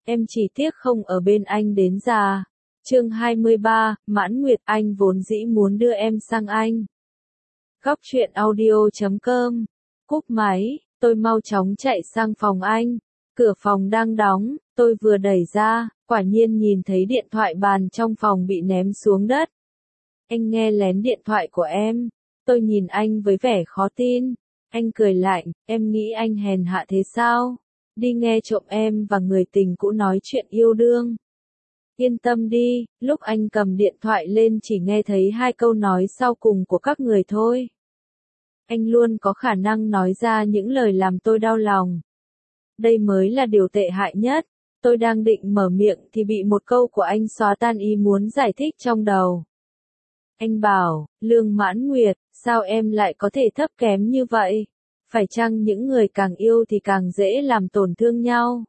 em chỉ tiếc không ở bên anh đến già. Chương 23, Mãn Nguyệt, anh vốn dĩ muốn đưa em sang Anh. Góc truyện audio.com. Cúp máy, tôi mau chóng chạy sang phòng anh. Cửa phòng đang đóng, tôi vừa đẩy ra, quả nhiên nhìn thấy điện thoại bàn trong phòng bị ném xuống đất. Anh nghe lén điện thoại của em. Tôi nhìn anh với vẻ khó tin. Anh cười lạnh, em nghĩ anh hèn hạ thế sao? Đi nghe trộm em và người tình cũ nói chuyện yêu đương. Yên tâm đi, lúc anh cầm điện thoại lên chỉ nghe thấy 2 câu nói sau cùng của các người thôi. Anh luôn có khả năng nói ra những lời làm tôi đau lòng. Đây mới là điều tệ hại nhất. Tôi đang định mở miệng thì bị một câu của anh xóa tan ý muốn giải thích trong đầu. Anh bảo, Lương Mãn Nguyệt, sao em lại có thể thấp kém như vậy? Phải chăng những người càng yêu thì càng dễ làm tổn thương nhau?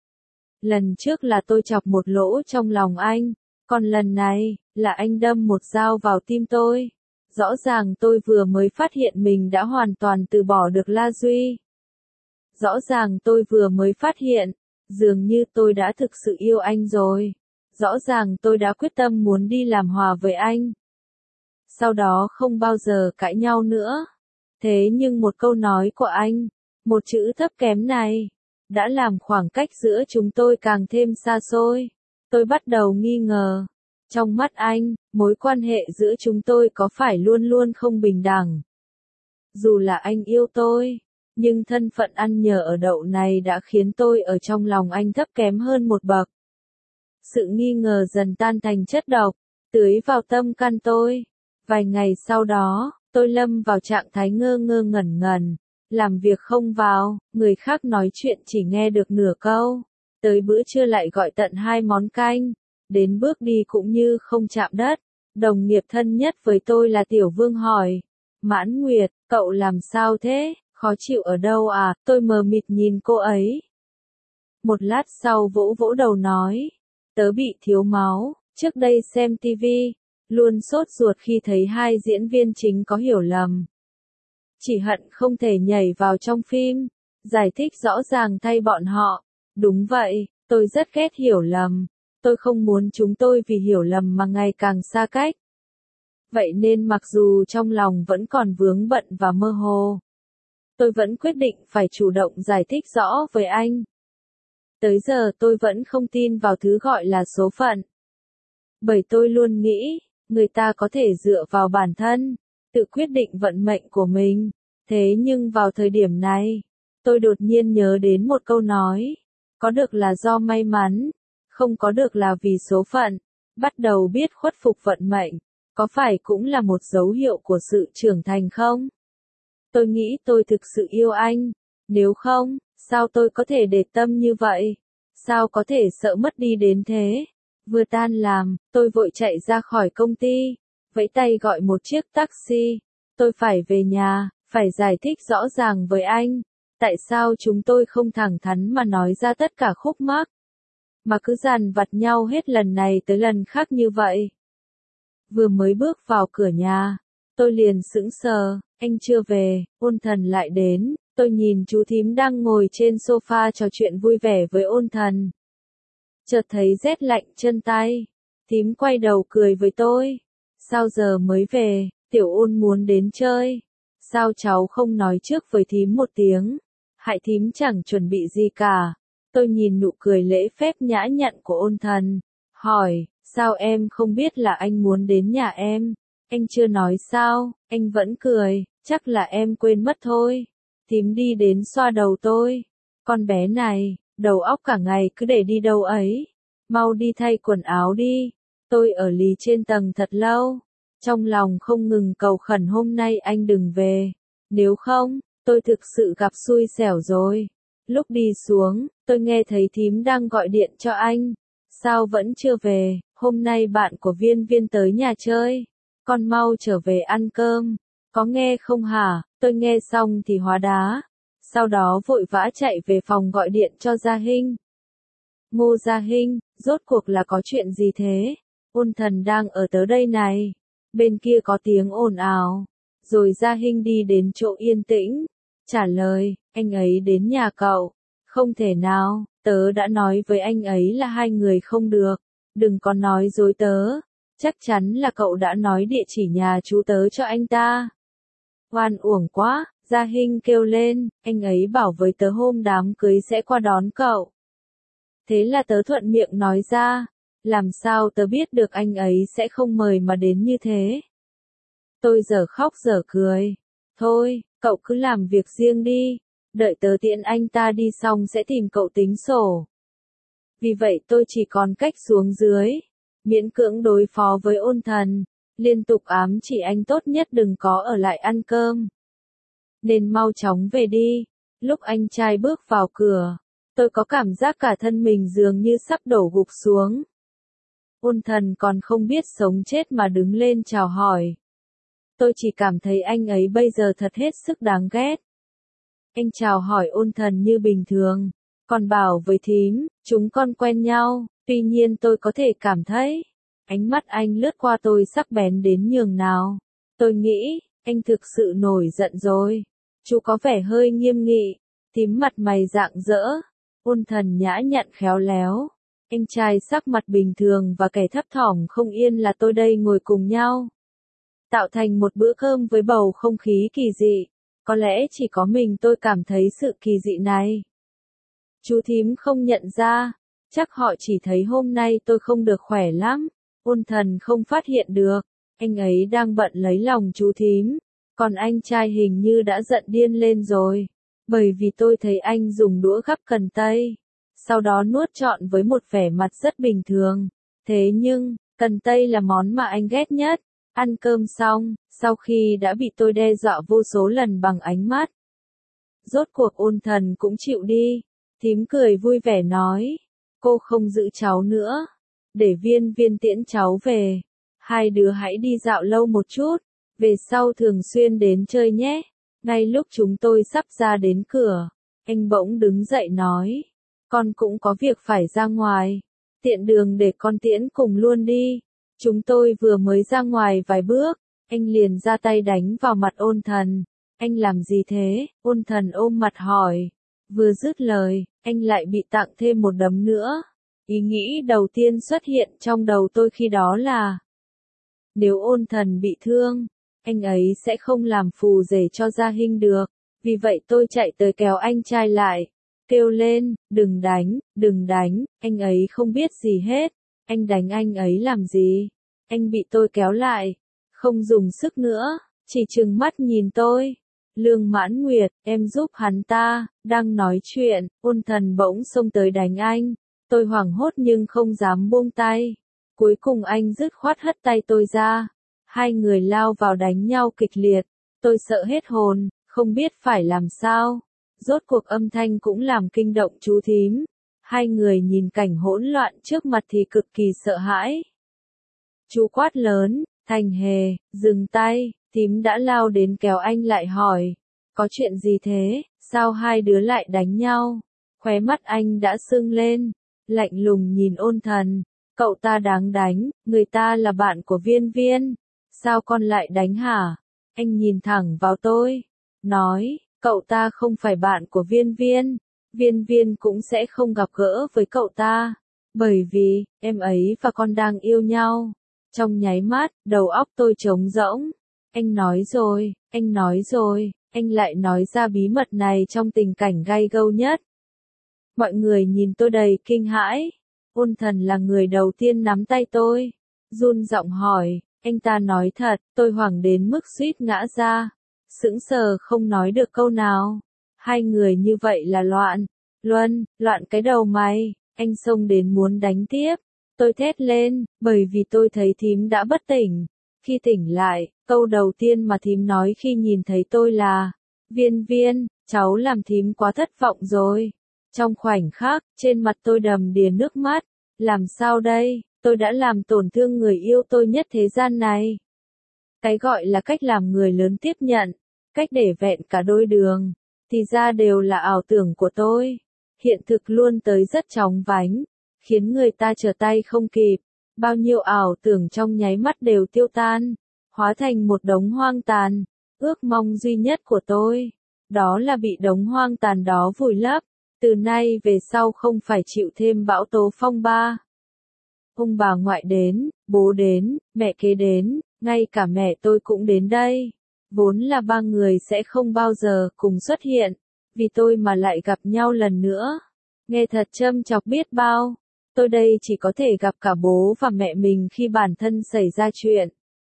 Lần trước là tôi chọc một lỗ trong lòng anh, còn lần này, là anh đâm một dao vào tim tôi. Rõ ràng tôi vừa mới phát hiện mình đã hoàn toàn từ bỏ được La Duy. Rõ ràng tôi vừa mới phát hiện, dường như tôi đã thực sự yêu anh rồi. Rõ ràng tôi đã quyết tâm muốn đi làm hòa với anh. Sau đó không bao giờ cãi nhau nữa. Thế nhưng một câu nói của anh, một chữ thấp kém này, đã làm khoảng cách giữa chúng tôi càng thêm xa xôi. Tôi bắt đầu nghi ngờ. Trong mắt anh, mối quan hệ giữa chúng tôi có phải luôn luôn không bình đẳng? Dù là anh yêu tôi, nhưng thân phận ăn nhờ ở đậu này đã khiến tôi ở trong lòng anh thấp kém hơn một bậc. Sự nghi ngờ dần tan thành chất độc, tưới vào tâm can tôi. Vài ngày sau đó, tôi lâm vào trạng thái ngơ ngơ ngẩn ngẩn. Làm việc không vào, người khác nói chuyện chỉ nghe được nửa câu. Tới bữa trưa lại gọi tận 2 món canh. Đến bước đi cũng như không chạm đất. Đồng nghiệp thân nhất với tôi là Tiểu Vương hỏi. Mãn Nguyệt, cậu làm sao thế? Khó chịu ở đâu à? Tôi mờ mịt nhìn cô ấy. Một lát sau vỗ vỗ đầu nói. Tớ bị thiếu máu, trước đây xem tivi. Luôn sốt ruột khi thấy 2 diễn viên chính có hiểu lầm. Chỉ hận không thể nhảy vào trong phim, giải thích rõ ràng thay bọn họ. Đúng vậy, tôi rất ghét hiểu lầm. Tôi không muốn chúng tôi vì hiểu lầm mà ngày càng xa cách. Vậy nên mặc dù trong lòng vẫn còn vướng bận và mơ hồ, tôi vẫn quyết định phải chủ động giải thích rõ với anh. Tới giờ tôi vẫn không tin vào thứ gọi là số phận. Bởi tôi luôn nghĩ, người ta có thể dựa vào bản thân, tự quyết định vận mệnh của mình. Thế nhưng vào thời điểm này, tôi đột nhiên nhớ đến một câu nói. Có được là do may mắn, không có được là vì số phận. Bắt đầu biết khuất phục vận mệnh, có phải cũng là một dấu hiệu của sự trưởng thành không? Tôi nghĩ tôi thực sự yêu anh. Nếu không, sao tôi có thể để tâm như vậy? Sao có thể sợ mất đi đến thế? Vừa tan làm, tôi vội chạy ra khỏi công ty, vẫy tay gọi một chiếc taxi. Tôi phải về nhà, phải giải thích rõ ràng với anh. Tại sao chúng tôi không thẳng thắn mà nói ra tất cả khúc mắc, mà cứ dằn vặt nhau hết lần này tới lần khác như vậy. Vừa mới bước vào cửa nhà, tôi liền sững sờ, anh chưa về, Ôn Thần lại đến. Tôi nhìn chú thím đang ngồi trên sofa trò chuyện vui vẻ với Ôn Thần. Chợt thấy rét lạnh chân tay. Thím quay đầu cười với tôi. Sao giờ mới về, Tiểu Ôn muốn đến chơi. Sao cháu không nói trước với thím một tiếng? Hại thím chẳng chuẩn bị gì cả. Tôi nhìn nụ cười lễ phép nhã nhặn của Ôn Thần. Hỏi, sao em không biết là anh muốn đến nhà em? Anh chưa nói sao? Anh vẫn cười, chắc là em quên mất thôi. Thím đi đến xoa đầu tôi. Con bé này, đầu óc cả ngày cứ để đi đâu ấy. Mau đi thay quần áo đi. Tôi ở lì trên tầng thật lâu. Trong lòng không ngừng cầu khẩn hôm nay anh đừng về. Nếu không, tôi thực sự gặp xui xẻo rồi. Lúc đi xuống, tôi nghe thấy thím đang gọi điện cho anh. Sao vẫn chưa về? Hôm nay bạn của Viên Viên tới nhà chơi. Con mau trở về ăn cơm. Có nghe không hả? Tôi nghe xong thì hóa đá. Sau đó vội vã chạy về phòng gọi điện cho Gia Hinh. Ngô Gia Hinh, rốt cuộc là có chuyện gì thế? Ôn Thần đang ở tới đây này. Bên kia có tiếng ồn ào. Rồi Gia Hinh đi đến chỗ yên tĩnh. Trả lời, anh ấy đến nhà cậu. Không thể nào, tớ đã nói với anh ấy là hai người không được, đừng có nói dối tớ, chắc chắn là cậu đã nói địa chỉ nhà chú tớ cho anh ta. Oan uổng quá, Gia Hinh kêu lên, anh ấy bảo với tớ hôm đám cưới sẽ qua đón cậu. Thế là tớ thuận miệng nói ra, làm sao tớ biết được anh ấy sẽ không mời mà đến như thế. Tôi dở khóc dở cười, thôi, cậu cứ làm việc riêng đi, đợi tớ tiễn anh ta đi xong sẽ tìm cậu tính sổ. Vì vậy tôi chỉ còn cách xuống dưới, miễn cưỡng đối phó với Ôn Thần, liên tục ám chỉ anh tốt nhất đừng có ở lại ăn cơm. Nên mau chóng về đi. Lúc anh trai bước vào cửa, tôi có cảm giác cả thân mình dường như sắp đổ gục xuống. Ôn Thần còn không biết sống chết mà đứng lên chào hỏi. Tôi chỉ cảm thấy anh ấy bây giờ thật hết sức đáng ghét. Anh chào hỏi Ôn Thần như bình thường, còn bảo với thím, chúng con quen nhau, tuy nhiên tôi có thể cảm thấy, ánh mắt anh lướt qua tôi sắc bén đến nhường nào. Tôi nghĩ, anh thực sự nổi giận rồi. Chú có vẻ hơi nghiêm nghị, thím mặt mày rạng rỡ. Ôn Thần nhã nhặn khéo léo. Anh trai sắc mặt bình thường và kẻ thấp thỏm không yên là tôi đây ngồi cùng nhau. Tạo thành một bữa cơm với bầu không khí kỳ dị. Có lẽ chỉ có mình tôi cảm thấy sự kỳ dị này. Chú thím không nhận ra, chắc họ chỉ thấy hôm nay tôi không được khỏe lắm. Ôn Thần không phát hiện được, anh ấy đang bận lấy lòng chú thím, còn anh trai hình như đã giận điên lên rồi, bởi vì tôi thấy anh dùng đũa gắp cần tây, sau đó nuốt trọn với một vẻ mặt rất bình thường. Thế nhưng, cần tây là món mà anh ghét nhất. Ăn cơm xong, sau khi đã bị tôi đe dọa vô số lần bằng ánh mắt, rốt cuộc Ôn Thần cũng chịu đi. Thím cười vui vẻ nói, cô không giữ cháu nữa, để Viên Viên tiễn cháu về, hai đứa hãy đi dạo lâu một chút, về sau thường xuyên đến chơi nhé. Ngay lúc chúng tôi sắp ra đến cửa, anh bỗng đứng dậy nói, con cũng có việc phải ra ngoài, tiện đường để con tiễn cùng luôn đi. Chúng tôi vừa mới ra ngoài vài bước, anh liền ra tay đánh vào mặt Ôn Thần. Anh làm gì thế? Ôn Thần ôm mặt hỏi. Vừa dứt lời, anh lại bị tặng thêm một đấm nữa. Ý nghĩ đầu tiên xuất hiện trong đầu tôi khi đó là, nếu Ôn Thần bị thương, anh ấy sẽ không làm phù rể cho Gia Hinh được. Vì vậy tôi chạy tới kéo anh trai lại, kêu lên, đừng đánh, anh ấy không biết gì hết. Anh đánh anh ấy làm gì? Anh bị tôi kéo lại, không dùng sức nữa, chỉ trừng mắt nhìn tôi. Lương Mãn Nguyệt, em giúp hắn ta. Đang nói chuyện, Ôn Thần bỗng xông tới đánh anh. Tôi hoảng hốt nhưng không dám buông tay. Cuối cùng anh dứt khoát hất tay tôi ra. Hai người lao vào đánh nhau kịch liệt. Tôi sợ hết hồn, không biết phải làm sao. Rốt cuộc âm thanh cũng làm kinh động chú thím. Hai người nhìn cảnh hỗn loạn trước mặt thì cực kỳ sợ hãi. Chú quát lớn, Thành Hề, dừng tay. Thím đã lao đến kéo anh lại hỏi, có chuyện gì thế, sao hai đứa lại đánh nhau? Khóe mắt anh đã sưng lên, lạnh lùng nhìn Ôn Thần, cậu ta đáng đánh, người ta là bạn của Viên Viên, sao con lại đánh hả? Anh nhìn thẳng vào tôi, nói, cậu ta không phải bạn của Viên Viên, Viên Viên cũng sẽ không gặp gỡ với cậu ta, bởi vì, em ấy và con đang yêu nhau. Trong nháy mắt, đầu óc tôi trống rỗng. Anh nói rồi, anh lại nói ra bí mật này trong tình cảnh gay gâu nhất. Mọi người nhìn tôi đầy kinh hãi. Ôn Thần là người đầu tiên nắm tay tôi, run giọng hỏi, anh ta nói thật, tôi hoảng đến mức suýt ngã ra, sững sờ không nói được câu nào. Hai người như vậy là loạn cái đầu mày. Anh xông đến muốn đánh tiếp. Tôi thét lên, bởi vì tôi thấy thím đã bất tỉnh. Khi tỉnh lại, câu đầu tiên mà thím nói khi nhìn thấy tôi là, Viên Viên, cháu làm thím quá thất vọng rồi. Trong khoảnh khắc, trên mặt tôi đầm đìa nước mắt. Làm sao đây, tôi đã làm tổn thương người yêu tôi nhất thế gian này. Cái gọi là cách làm người lớn tiếp nhận, cách để vẹn cả đôi đường, thì ra đều là ảo tưởng của tôi. Hiện thực luôn tới rất chóng vánh, khiến người ta trở tay không kịp. Bao nhiêu ảo tưởng trong nháy mắt đều tiêu tan, hóa thành một đống hoang tàn. Ước mong duy nhất của tôi, đó là bị đống hoang tàn đó vùi lấp. Từ nay về sau không phải chịu thêm bão tố phong ba. Ông bà ngoại đến, bố đến, mẹ kế đến, ngay cả mẹ tôi cũng đến đây. Vốn là ba người sẽ không bao giờ cùng xuất hiện, vì tôi mà lại gặp nhau lần nữa. Nghe thật châm chọc biết bao. Tôi đây chỉ có thể gặp cả bố và mẹ mình khi bản thân xảy ra chuyện.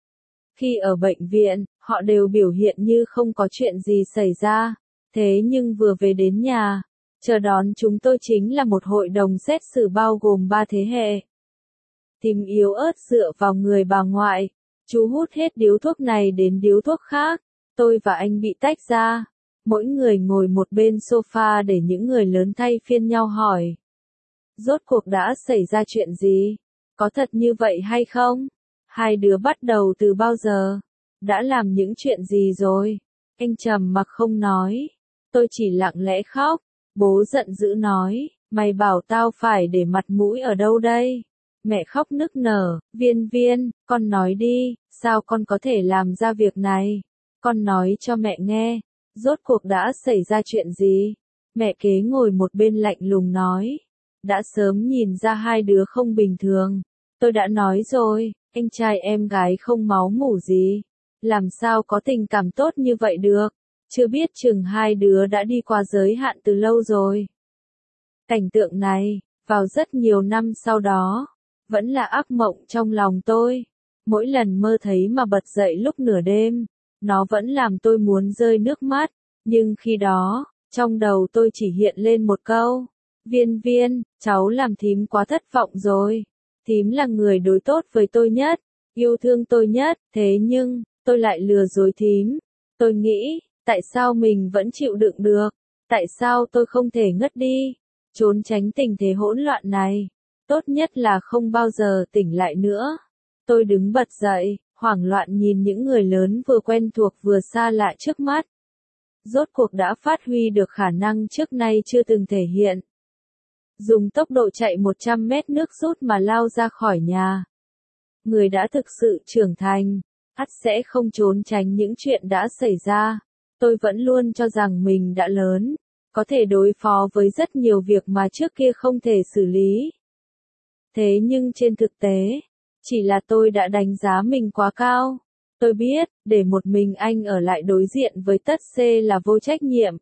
Khi ở bệnh viện, họ đều biểu hiện như không có chuyện gì xảy ra. Thế nhưng vừa về đến nhà, chờ đón chúng tôi chính là một hội đồng xét xử bao gồm 3 thế hệ. Thím yếu ớt dựa vào người bà ngoại. Chú hút hết điếu thuốc này đến điếu thuốc khác. Tôi và anh bị tách ra. Mỗi người ngồi một bên sofa để những người lớn thay phiên nhau hỏi. Rốt cuộc đã xảy ra chuyện gì? Có thật như vậy hay không? Hai đứa bắt đầu từ bao giờ? Đã làm những chuyện gì rồi? Anh trầm mặc không nói. Tôi chỉ lặng lẽ khóc. Bố giận dữ nói, mày bảo tao phải để mặt mũi ở đâu đây? Mẹ khóc nức nở, Viên Viên, con nói đi, sao con có thể làm ra việc này? Con nói cho mẹ nghe, rốt cuộc đã xảy ra chuyện gì? Mẹ kế ngồi một bên lạnh lùng nói, đã sớm nhìn ra hai đứa không bình thường. Tôi đã nói rồi, anh trai em gái không máu mủ gì. Làm sao có tình cảm tốt như vậy được? Chưa biết chừng hai đứa đã đi qua giới hạn từ lâu rồi. Cảnh tượng này, vào rất nhiều năm sau đó, vẫn là ác mộng trong lòng tôi. Mỗi lần mơ thấy mà bật dậy lúc nửa đêm, nó vẫn làm tôi muốn rơi nước mắt. Nhưng khi đó, trong đầu tôi chỉ hiện lên một câu. Viên Viên, cháu làm thím quá thất vọng rồi. Thím là người đối tốt với tôi nhất, yêu thương tôi nhất, thế nhưng, tôi lại lừa dối thím. Tôi nghĩ, tại sao mình vẫn chịu đựng được? Tại sao tôi không thể ngất đi? Trốn tránh tình thế hỗn loạn này. Tốt nhất là không bao giờ tỉnh lại nữa. Tôi đứng bật dậy, hoảng loạn nhìn những người lớn vừa quen thuộc vừa xa lạ trước mắt. Rốt cuộc đã phát huy được khả năng trước nay chưa từng thể hiện. Dùng tốc độ chạy 100 mét nước rút mà lao ra khỏi nhà. Người đã thực sự trưởng thành, ắt sẽ không trốn tránh những chuyện đã xảy ra. Tôi vẫn luôn cho rằng mình đã lớn, có thể đối phó với rất nhiều việc mà trước kia không thể xử lý. Thế nhưng trên thực tế, chỉ là tôi đã đánh giá mình quá cao. Tôi biết, để một mình anh ở lại đối diện với tất C là vô trách nhiệm.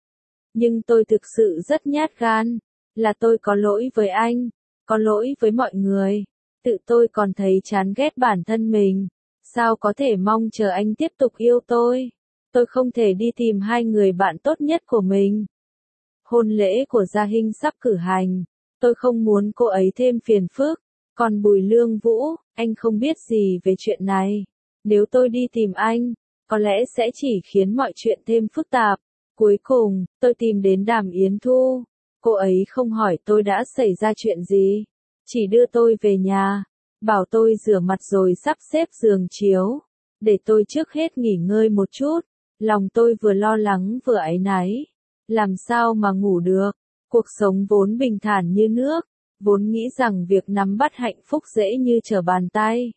Nhưng tôi thực sự rất nhát gan, là tôi có lỗi với anh, có lỗi với mọi người. Tự tôi còn thấy chán ghét bản thân mình. Sao có thể mong chờ anh tiếp tục yêu tôi? Tôi không thể đi tìm hai người bạn tốt nhất của mình. Hôn lễ của Gia Hinh sắp cử hành. Tôi không muốn cô ấy thêm phiền phức. Còn Bùi Lương Vũ, anh không biết gì về chuyện này. Nếu tôi đi tìm anh, có lẽ sẽ chỉ khiến mọi chuyện thêm phức tạp. Cuối cùng, tôi tìm đến Đàm Yến Thu. Cô ấy không hỏi tôi đã xảy ra chuyện gì. Chỉ đưa tôi về nhà. Bảo tôi rửa mặt rồi sắp xếp giường chiếu. Để tôi trước hết nghỉ ngơi một chút. Lòng tôi vừa lo lắng vừa áy náy. Làm sao mà ngủ được? Cuộc sống vốn bình thản như nước. Vốn nghĩ rằng việc nắm bắt hạnh phúc dễ như trở bàn tay.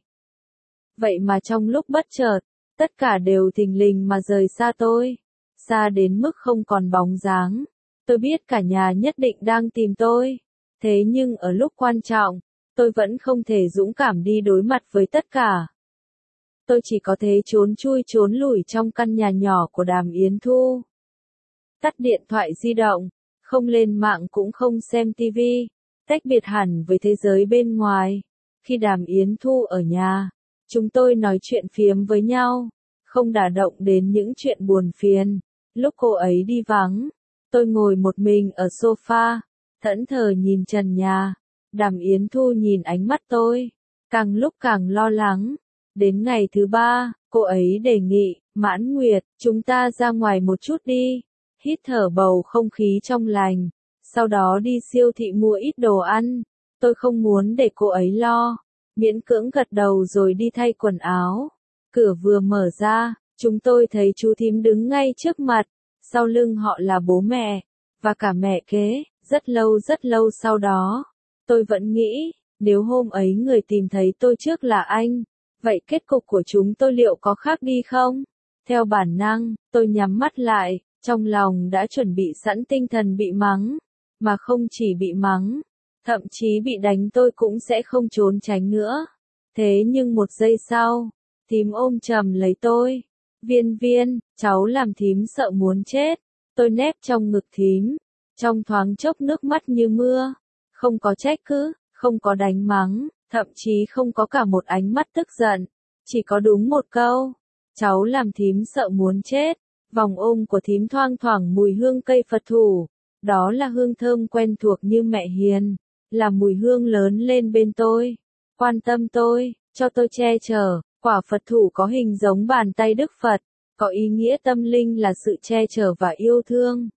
Vậy mà trong lúc bất chợt, tất cả đều thình lình mà rời xa tôi. Xa đến mức không còn bóng dáng. Tôi biết cả nhà nhất định đang tìm tôi. Thế nhưng ở lúc quan trọng, tôi vẫn không thể dũng cảm đi đối mặt với tất cả. Tôi chỉ có thể trốn chui trốn lủi trong căn nhà nhỏ của Đàm Yến Thu. Tắt điện thoại di động, không lên mạng cũng không xem tivi, tách biệt hẳn với thế giới bên ngoài. Khi Đàm Yến Thu ở nhà, chúng tôi nói chuyện phiếm với nhau, không đả động đến những chuyện buồn phiền. Lúc cô ấy đi vắng, tôi ngồi một mình ở sofa, thẫn thờ nhìn trần nhà. Đàm Yến Thu nhìn ánh mắt tôi, càng lúc càng lo lắng. Đến ngày thứ 3, cô ấy đề nghị, Mãn Nguyệt, chúng ta ra ngoài một chút đi, hít thở bầu không khí trong lành, sau đó đi siêu thị mua ít đồ ăn. Tôi không muốn để cô ấy lo, miễn cưỡng gật đầu rồi đi thay quần áo. Cửa vừa mở ra, chúng tôi thấy chú thím đứng ngay trước mặt, sau lưng họ là bố mẹ, và cả mẹ kế. Rất lâu sau đó, tôi vẫn nghĩ, nếu hôm ấy người tìm thấy tôi trước là anh, vậy kết cục của chúng tôi liệu có khác đi không? Theo bản năng, tôi nhắm mắt lại, trong lòng đã chuẩn bị sẵn tinh thần bị mắng. mà không chỉ bị mắng, thậm chí bị đánh tôi cũng sẽ không trốn tránh nữa. Thế nhưng một giây sau, thím ôm chầm lấy tôi. Viên viên, cháu làm thím sợ muốn chết. Tôi nép trong ngực thím, trong thoáng chốc nước mắt như mưa. Không có trách cứ, không có đánh mắng, thậm chí không có cả một ánh mắt tức giận. Chỉ có đúng một câu, cháu làm thím sợ muốn chết. Vòng ôm của thím thoang thoảng mùi hương cây Phật thủ. Đó là hương thơm quen thuộc như mẹ hiền, là mùi hương lớn lên bên tôi, quan tâm tôi, cho tôi che chở. Quả Phật thủ có hình giống bàn tay Đức Phật, có ý nghĩa tâm linh là sự che chở và yêu thương.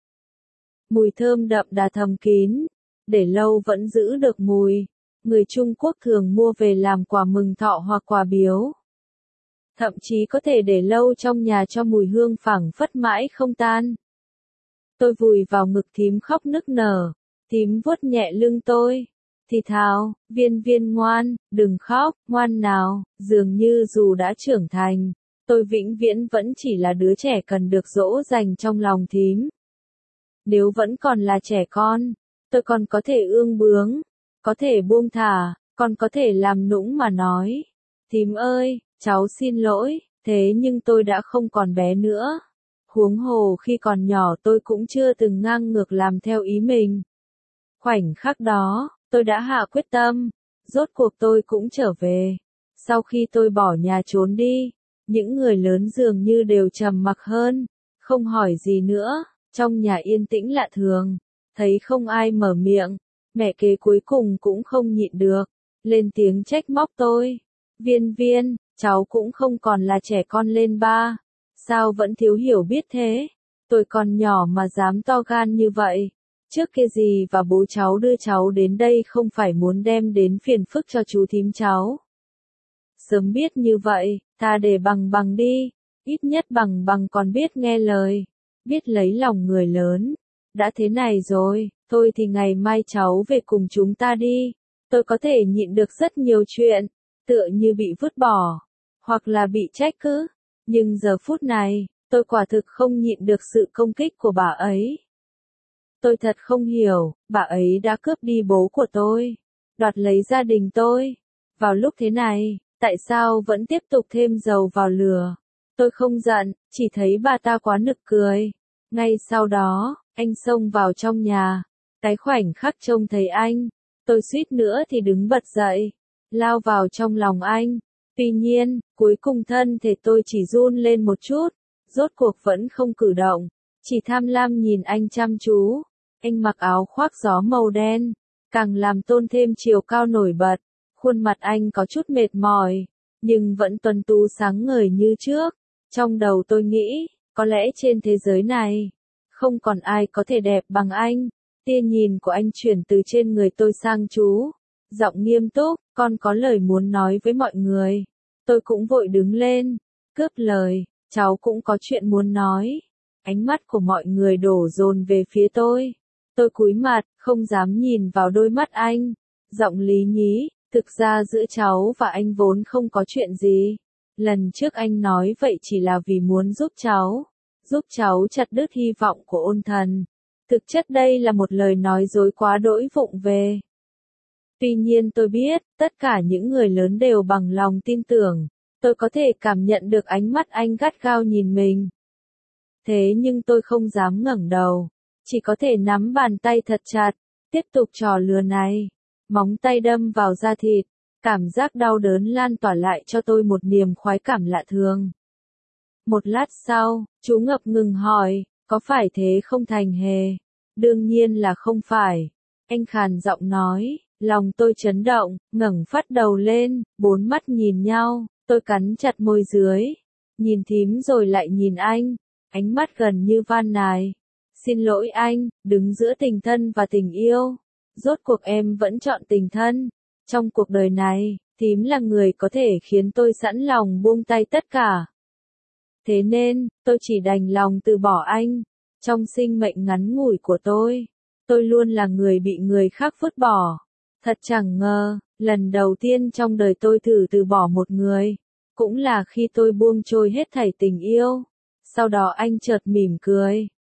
Mùi thơm đậm đà thầm kín, để lâu vẫn giữ được mùi. Người Trung Quốc thường mua về làm quà mừng thọ hoặc quà biếu. Thậm chí có thể để lâu trong nhà cho mùi hương phảng phất mãi không tan. Tôi vùi vào ngực thím khóc nức nở, thím vuốt nhẹ lưng tôi, thì thào, viên viên ngoan, đừng khóc, ngoan nào. Dường như dù đã trưởng thành, tôi vĩnh viễn vẫn chỉ là đứa trẻ cần được dỗ dành trong lòng thím. Nếu vẫn còn là trẻ con, tôi còn có thể ương bướng, có thể buông thả, còn có thể làm nũng mà nói. Thím ơi, cháu xin lỗi, thế nhưng tôi đã không còn bé nữa. Huống hồ khi còn nhỏ tôi cũng chưa từng ngang ngược làm theo ý mình. Khoảnh khắc đó, tôi đã hạ quyết tâm, rốt cuộc tôi cũng trở về. Sau khi tôi bỏ nhà trốn đi, những người lớn dường như đều trầm mặc hơn, không hỏi gì nữa. Trong nhà yên tĩnh lạ thường, thấy không ai mở miệng, mẹ kế cuối cùng cũng không nhịn được, lên tiếng trách móc tôi. Viên viên, cháu cũng không còn là trẻ con lên ba. Sao vẫn thiếu hiểu biết thế? Tôi còn nhỏ mà dám to gan như vậy. Trước kia gì và bố cháu đưa cháu đến đây không phải muốn đem đến phiền phức cho chú thím cháu. Sớm biết như vậy, ta để bằng đi. Ít nhất bằng còn biết nghe lời, biết lấy lòng người lớn. Đã thế này rồi, thôi thì ngày mai cháu về cùng chúng ta đi. Tôi có thể nhịn được rất nhiều chuyện, tựa như bị vứt bỏ, hoặc là bị trách cứ. Nhưng giờ phút này, tôi quả thực không nhịn được sự công kích của bà ấy. Tôi thật không hiểu, bà ấy đã cướp đi bố của tôi, đoạt lấy gia đình tôi. Vào lúc thế này, tại sao vẫn tiếp tục thêm dầu vào lửa? Tôi không giận, chỉ thấy bà ta quá nực cười. Ngay sau đó, anh xông vào trong nhà. Cái khoảnh khắc trông thấy anh, tôi suýt nữa thì đứng bật dậy, lao vào trong lòng anh. Tuy nhiên, cuối cùng thân thể tôi chỉ run lên một chút, rốt cuộc vẫn không cử động, chỉ tham lam nhìn anh chăm chú. Anh mặc áo khoác gió màu đen, càng làm tôn thêm chiều cao nổi bật. Khuôn mặt anh có chút mệt mỏi, nhưng vẫn tuấn tú sáng ngời như trước. Trong đầu tôi nghĩ, có lẽ trên thế giới này, không còn ai có thể đẹp bằng anh. Tia nhìn của anh chuyển từ trên người tôi sang chú. Giọng nghiêm túc, con có lời muốn nói với mọi người. Tôi cũng vội đứng lên, cướp lời, cháu cũng có chuyện muốn nói. Ánh mắt của mọi người đổ dồn về phía tôi. Tôi cúi mặt, không dám nhìn vào đôi mắt anh. Giọng lý nhí, thực ra giữa cháu và anh vốn không có chuyện gì. Lần trước anh nói vậy chỉ là vì muốn giúp cháu chặt đứt hy vọng của ôn thần. Thực chất đây là một lời nói dối quá đỗi vụng về. Tuy nhiên tôi biết, tất cả những người lớn đều bằng lòng tin tưởng. Tôi có thể cảm nhận được ánh mắt anh gắt gao nhìn mình. Thế nhưng tôi không dám ngẩng đầu, chỉ có thể nắm bàn tay thật chặt, tiếp tục trò lừa này. Móng tay đâm vào da thịt, cảm giác đau đớn lan tỏa lại cho tôi một niềm khoái cảm lạ thường. Một lát sau, chú ngập ngừng hỏi, có phải thế không Thành Hề? Đương nhiên là không phải. Anh khàn giọng nói, lòng tôi chấn động, ngẩng phát đầu lên, bốn mắt nhìn nhau, tôi cắn chặt môi dưới. Nhìn thím rồi lại nhìn anh, ánh mắt gần như van nài. Xin lỗi anh, đứng giữa tình thân và tình yêu. Rốt cuộc em vẫn chọn tình thân. Trong cuộc đời này, thím là người có thể khiến tôi sẵn lòng buông tay tất cả. Thế nên, tôi chỉ đành lòng từ bỏ anh. Trong sinh mệnh ngắn ngủi của tôi luôn là người bị người khác vứt bỏ. Thật chẳng ngờ, lần đầu tiên trong đời tôi thử từ bỏ một người. Cũng là khi tôi buông trôi hết thảy tình yêu. Sau đó anh chợt mỉm cười.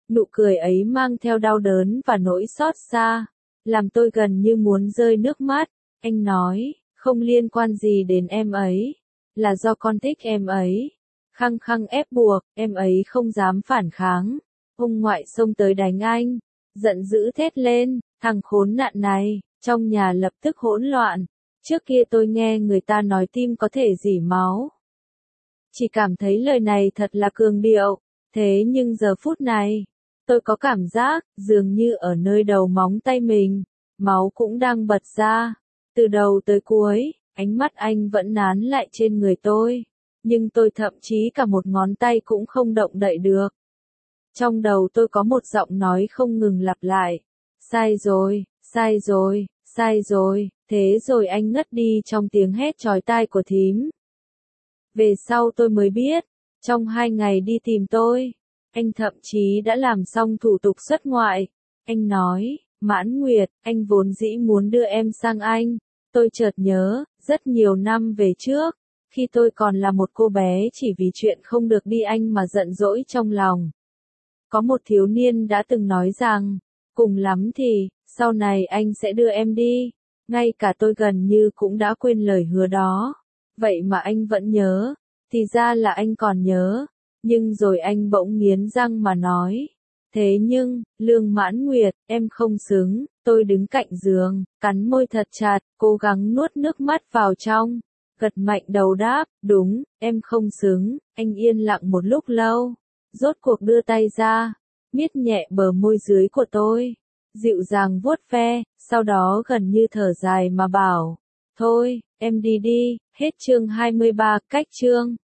Nụ cười ấy mang theo đau đớn và nỗi xót xa, làm tôi gần như muốn rơi nước mắt. Anh nói, không liên quan gì đến em ấy, là do con thích em ấy. Khăng khăng ép buộc, em ấy không dám phản kháng. Ông ngoại xông tới đánh anh, giận dữ thét lên, thằng khốn nạn này, trong nhà lập tức hỗn loạn. Trước kia tôi nghe người ta nói tim có thể rỉ máu. Chỉ cảm thấy lời này thật là cường điệu, thế nhưng giờ phút này, tôi có cảm giác, dường như ở nơi đầu móng tay mình, máu cũng đang bật ra. Từ đầu tới cuối, ánh mắt anh vẫn nán lại trên người tôi, nhưng tôi thậm chí cả một ngón tay cũng không động đậy được. Trong đầu tôi có một giọng nói không ngừng lặp lại, sai rồi, sai rồi, sai rồi, thế rồi anh ngất đi trong tiếng hét chói tai của thím. Về sau tôi mới biết, trong 2 ngày đi tìm tôi, anh thậm chí đã làm xong thủ tục xuất ngoại. Anh nói, Mãn Nguyệt, anh vốn dĩ muốn đưa em sang Anh. Tôi chợt nhớ, rất nhiều năm về trước, khi tôi còn là một cô bé chỉ vì chuyện không được đi Anh mà giận dỗi trong lòng. Có một thiếu niên đã từng nói rằng, cùng lắm thì, sau này anh sẽ đưa em đi. Ngay cả tôi gần như cũng đã quên lời hứa đó. Vậy mà anh vẫn nhớ, thì ra là anh còn nhớ. Nhưng rồi anh bỗng nghiến răng mà nói. Thế nhưng, Lương Mãn Nguyệt, em không xứng. Tôi đứng cạnh giường, cắn môi thật chặt, cố gắng nuốt nước mắt vào trong. Gật mạnh đầu đáp, đúng, em không xứng. Anh yên lặng một lúc lâu, rốt cuộc đưa tay ra, miết nhẹ bờ môi dưới của tôi, dịu dàng vuốt ve, sau đó gần như thở dài mà bảo, thôi, em đi đi. Hết chương 23, cách chương.